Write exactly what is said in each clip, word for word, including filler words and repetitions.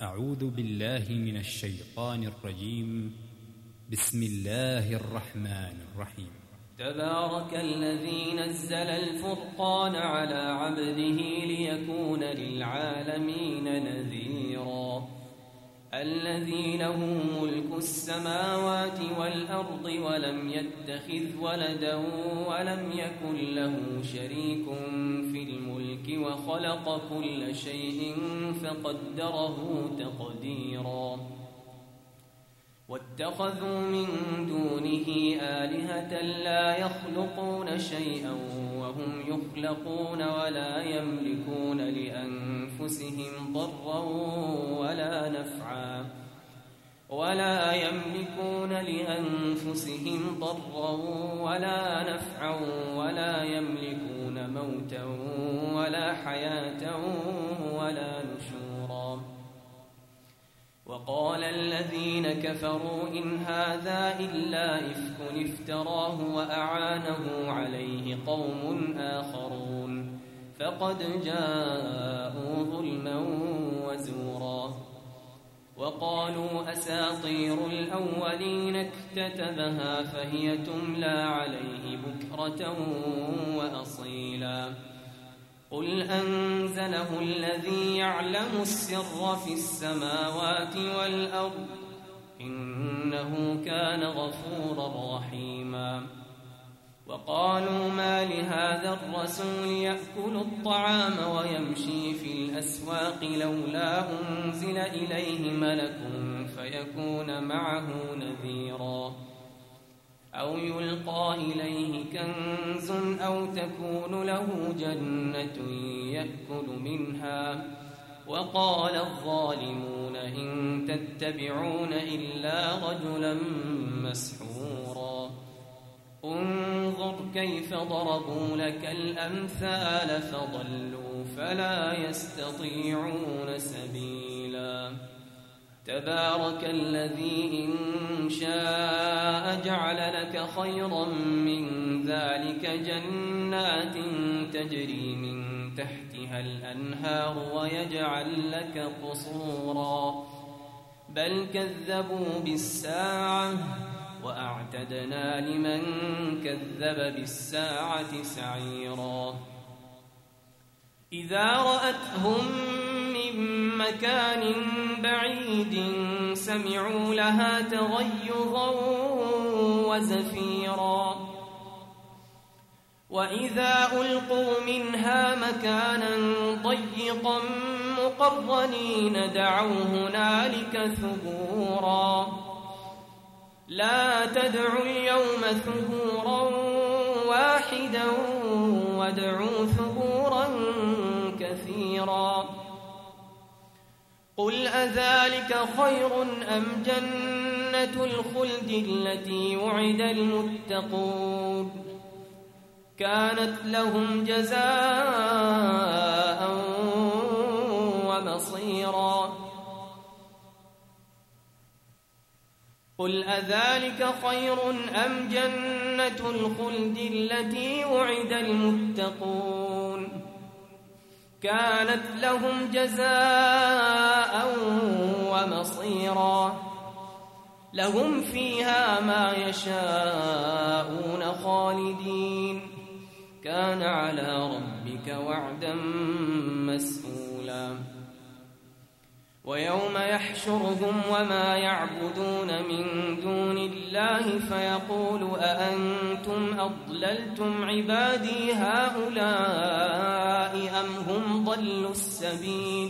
أعوذ بالله من الشيطان الرجيم. بسم الله الرحمن الرحيم. تبارك الذي نزل الفرقان على عبده ليكون للعالمين نذيرا. الذي له ملك السماوات والأرض ولم يتخذ ولدا ولم يكن له شريك في الملك وخلق كل شيء فقدره تقديرا. واتخذوا من دونه آلهة لا يخلقون شيئا وهم يخلقون ولا يملكون لأنفسهم ضرا ولا نفعا ولا يملكون لأنفسهم ضرا ولا نفعا ولا يملكون موتا ولا حياة ولا نشورا. وقال الذين كفروا إن هذا إلا إفك افتراه وأعانه عليه قوم آخرون فقد جاءوا ظلما وزورا. وقالوا أساطير الأولين اكتتبها فهي تملى عليه بكرة وأصيلا. قل أنزله الذي يعلم السر في السماوات والأرض إنه كان غفورا رحيما. وقالوا ما لهذا الرسول يأكل الطعام ويمشي في الأسواق لولا أنزل إليه ملك فيكون معه نذيرا أو يلقى إليه كنز أو تكون له جنة يأكل منها. وقال الظالمون إن تتبعون إلا رجلا مسحورا. انظر كيف ضربوا لك الأمثال فضلوا فلا يستطيعون سبيلا. تبارك الذي إن شاء جعل لك خيرا من ذلك جنات تجري من تحتها الأنهار ويجعل لك قصورا. بل كذبوا بالساعة وأعتدنا لمن كذب بالساعة سعيرا. إذا رأتهم من مكان بعيد سمعوا لها تغيظا وزفيرا. وإذا ألقوا منها مكانا ضيقا مقرنين دعوا هنالك ثبورا. لا تدعوا اليوم ثبورا واحدا وادعوا ثبورا كثيرا. قل أذلك خير أم جنة الخلد التي وعد المتقون كانت لهم جزاء ومصيرا. قل أذلك خير أم جنة الخلد التي وعد المتقون كانت لهم جزاء ومصيرا. لهم فيها ما يشاءون خالدين كان على ربك وعدا مسئولا. ويوم يحشرهم وما يعبدون من دون الله فيقول أأنتم أضللتم عبادي هؤلاء أم هم ضلوا السبيل.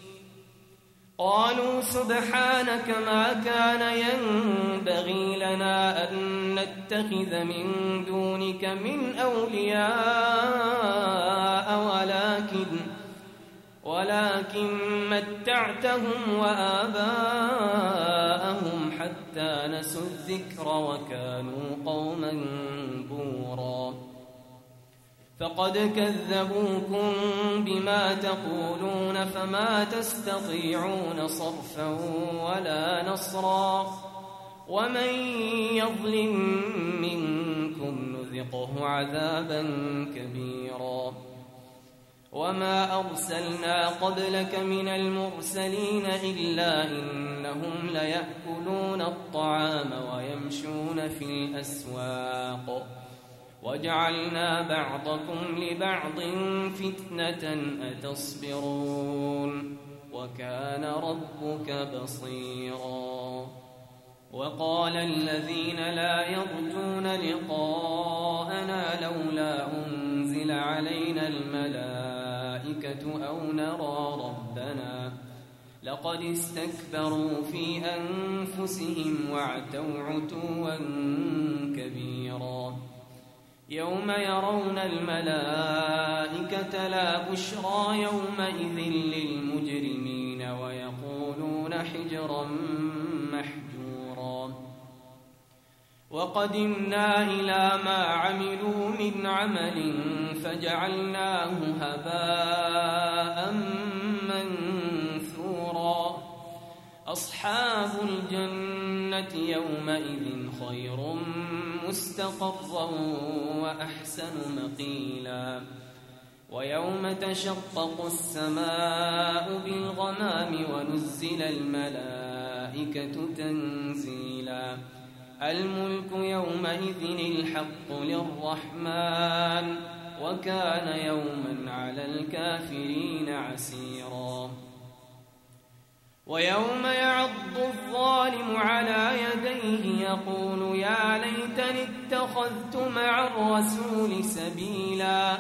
قالوا سبحانك ما كان ينبغي لنا أن نتخذ من دونك من أولياء ولكن ولكن متعتهم وآباءهم حتى نسوا الذكر وكانوا قوما بورا. فقد كذبوكم بما تقولون فما تستطيعون صرفا ولا نصرا. ومن يظلم منكم نذقه عذابا كبيرا. وما أرسلنا قبلك من المرسلين إلا إنهم ليأكلون الطعام ويمشون في الأسواق وجعلنا بعضكم لبعض فتنة أتصبرون وكان ربك بصيرا. وقال الذين لا يرجون لقاءنا لولا أنزل علينا الملائكة أو نرى ربنا لقد استكبروا في أنفسهم وعتوا عتوا كبيرا. يوم يرون الملائكة لا بشرى يومئذ للمجرمين ويقولون حجرا محجورا. وقدمنا إلى ما عملوا من عمل فجعلناه هباء منثورا. أصحاب الجنة يومئذ خير مستقرا وأحسن مقيلا. ويوم تشقق السماء بالغمام ونزل الملائكة تنزيلا. الملك يومئذ الحق للرحمن وكان يوما على الكافرين عسيرا. ويوم يعض الظالم على يديه يقول يا ليتني اتخذت مع الرسول سبيلا.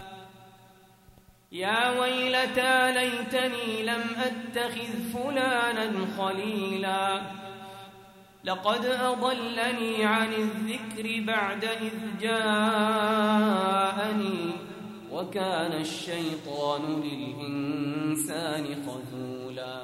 يا ويلتى ليتني لم أتخذ فلانا خليلا لقد أضلني عن الذكر بعد إذ جاءني وكان الشيطان للإنسان خذولا.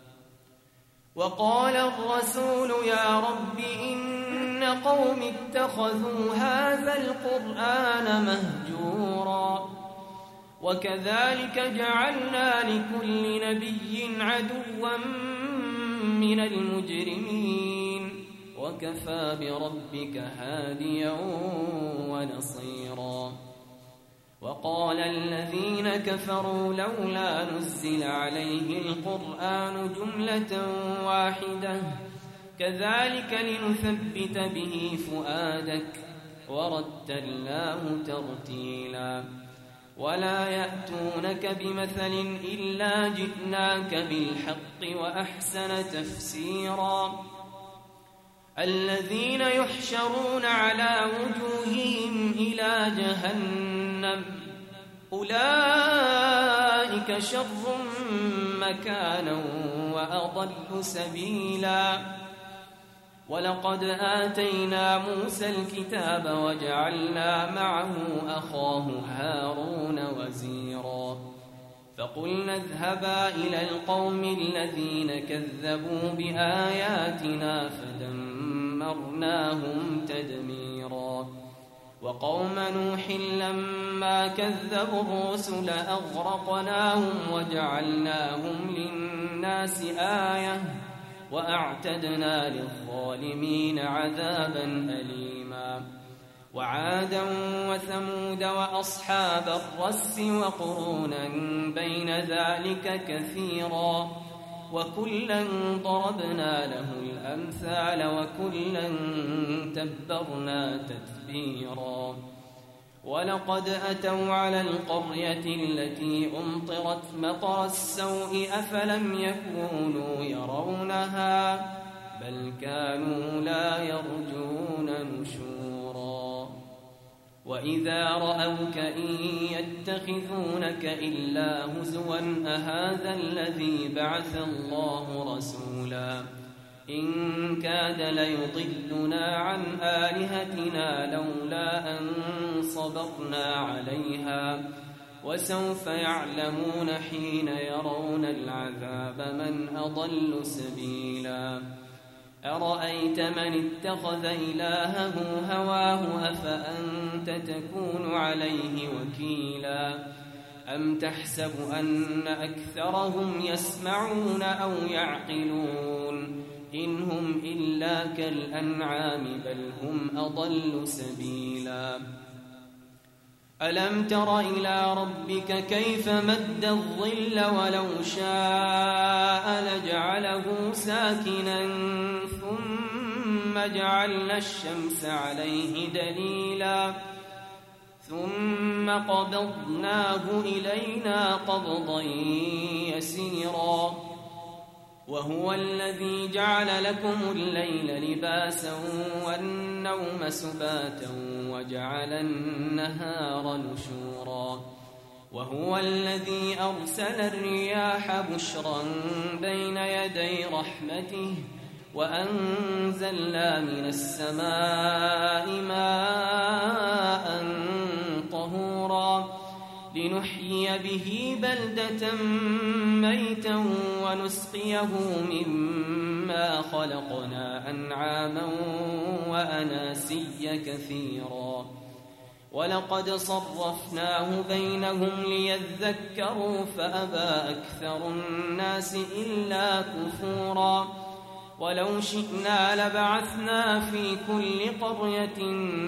وقال الرسول يا رب إن قوم اتخذوا هذا القرآن مهجورا. وكذلك جعلنا لكل نبي عدوا من المجرمين وكفى بربك هاديا ونصيرا. وقال الذين كفروا لولا نزل عليه القرآن جملة واحدة كذلك لنثبت به فؤادك ورتلناه ترتيلا. ولا يأتونك بمثل إلا جئناك بالحق وأحسن تفسيرا. الذين يحشرون على وجوههم إلى جهنم أولئك شر مكانا وأضل سبيلا. ولقد آتينا موسى الكتاب وجعلنا معه أخاه هارون وزيرا. فقلنا اذهبا إلى القوم الذين كذبوا بآياتنا فدمرناهم تدميرا. وقوم نوح لما كذبوا الرسل أغرقناهم وجعلناهم للناس آية وأعتدنا للظالمين عذابا أليما. وعادا وثمود وأصحاب الرس وقرونا بين ذلك كثيرا وكلا ضربنا له الأمثال وكلا تبرنا تتبيرا. ولقد أتوا على القرية التي أمطرت مطر السوء أفلم يكونوا يرونها بل كانوا لا يرجون نشورا. وإذا رأوك إن يتخذونك إلا هزوا أهذا الذي بعث الله رسولا إن كاد ليضلنا عن آلهتنا لولا أن صبرنا عليها وسوف يعلمون حين يرون العذاب من أضل سبيلا. أرأيت من اتخذ إلهه هواه أفأنت تكون عليه وكيلا أم تحسب أن أكثرهم يسمعون أو يعقلون إن هم إلا كالأنعام بل هم أضل سبيلا. ألم تر إلى ربك كيف مد الظل ولو شاء لجعله ساكنا ثم جعلنا الشمس عليه دليلا ثم قبضناه إلينا قبضا يسيرا وهو الذي جعل لكم الليل لباسا والنوم سباتا وجعل النهار نشورا وهو الذي أرسل الرياح بشرا بين يدي رحمته وأنزلنا من السماء ماء طهورا لنحيي به بلدة ميتا ونسقيه مما خلقنا أنعاما وأناسيا كثيرا ولقد صرفناه بينهم ليذكروا فأبى أكثر الناس إلا كفورا ولو شئنا لبعثنا في كل قرية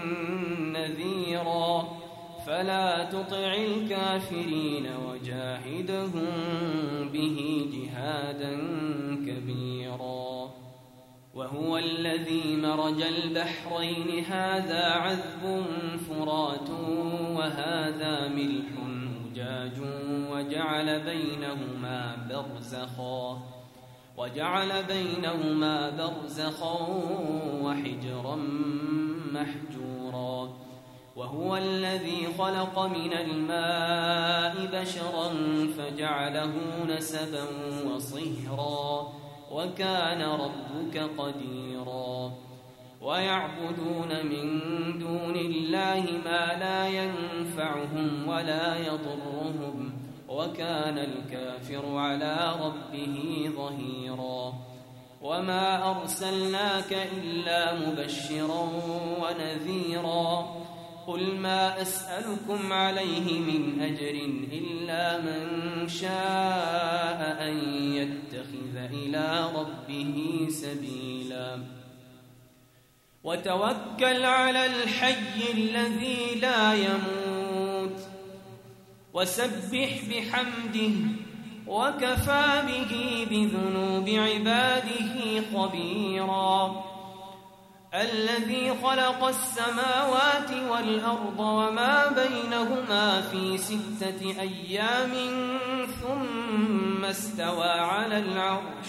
نذيرا فلا تطع الكافرين وجاهدهم به جهادا كبيرا وهو الذي مرج البحرين هذا عذب فرات وهذا ملح أجاج وجعل بينهما برزخا وجعل بينهما برزخا وحجرا محجورا وهو الذي خلق من الماء بشرا فجعله نسبا وصهرا وكان ربك قديرا ويعبدون من دون الله ما لا ينفعهم ولا يضرهم وكان الكافر على ربه ظهيرا وما أرسلناك إلا مبشرا ونذيرا قل ما أسألكم عليه من أجر إلا من شاء أن يتخذ إلى ربه سبيلا وتوكل على الحي الذي لا يموت وسبح بحمده وكفى به بذنوب عباده خبيرا الذي خلق السماوات والأرض وما بينهما في ستة أيام ثم استوى على العرش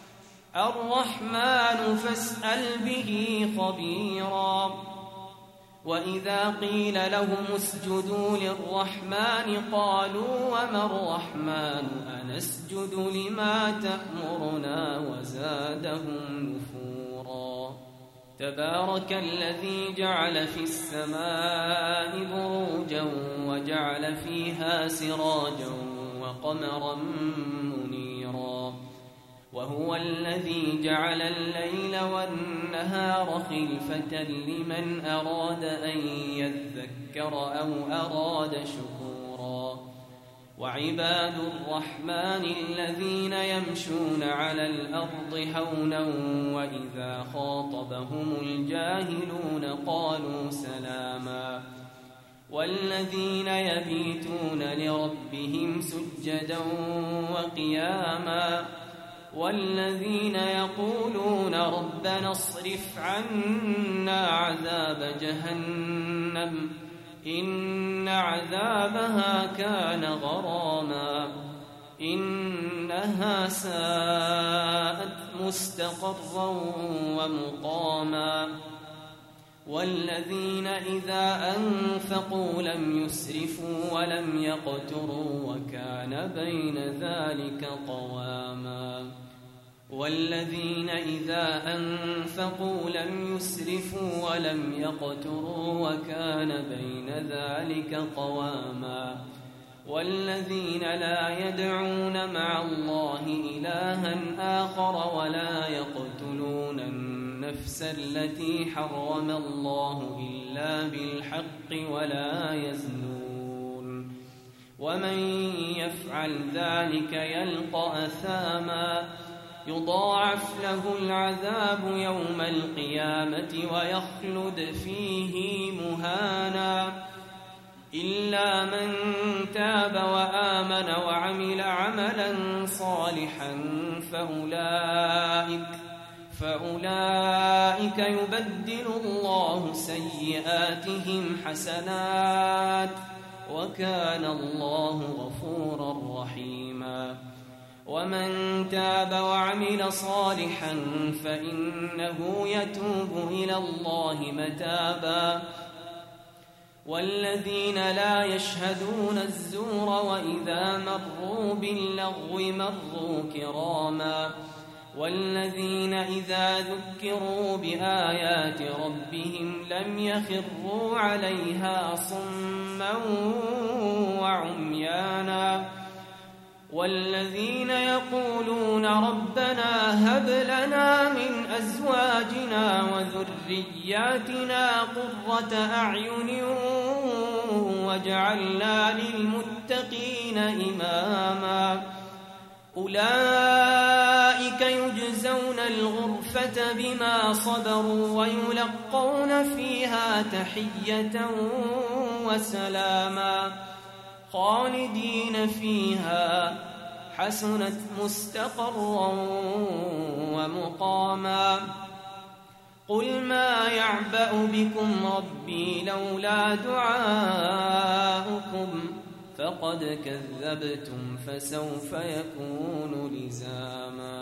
الرحمن فاسأل به خبيرا وإذا قيل لهم اسجدوا للرحمن قالوا وما الرحمن أنسجد لما تأمرنا وزادهم نفورا تبارك الذي جعل في السماء بروجا وجعل فيها سراجا وقمرا منيرا وهو الذي جعل الليل والنهار خلفة لمن أراد أن يذكر أو أراد شكورا وعباد الرحمن الذين يمشون على الأرض هونا وإذا خاطبهم الجاهلون قالوا سلاما والذين يبيتون لربهم سجدا وقياما والذين يقولون ربنا اصرف عنا عذاب جهنم إن عذابها كان غراما إنها ساءت مستقرا ومقاما والذين إذا أنفقوا لم يسرفوا ولم يقتروا وكان بين ذلك قواما والذين إذا أنفقوا لم يسرفوا ولم يقتروا وكان بين ذلك قواما والذين لا يدعون مع الله إلها آخر ولا يقتلون النفس التي حرم الله إلا بالحق ولا يزنون ومن يفعل ذلك يلقى أثاما يضاعف له العذاب يوم القيامة ويخلد فيه مهانا إلا من تاب وآمن وعمل عملا صالحا فأولئك فأولئك يبدل الله سيئاتهم حسنات وكان الله غفورا رحيما. ومن تاب وعمل صالحا فإنه يتوب إلى الله متابا. والذين لا يشهدون الزور وإذا مروا باللغو مروا كراما. والذين إذا ذكروا بآيات ربهم لم يخروا عليها صما وعميانا. والذين يقولون ربنا هب لنا من أزواجنا وذرياتنا قرة أعين واجعلنا للمتقين إماما. أولئك يجزون الغرفة بما صبروا ويلقون فيها تحية وسلاما خالدين فيها حسنت مستقرا ومقاما. قل ما يعبأ بكم ربي لولا دعاؤكم فقد كذبتم فسوف يكون لزاما.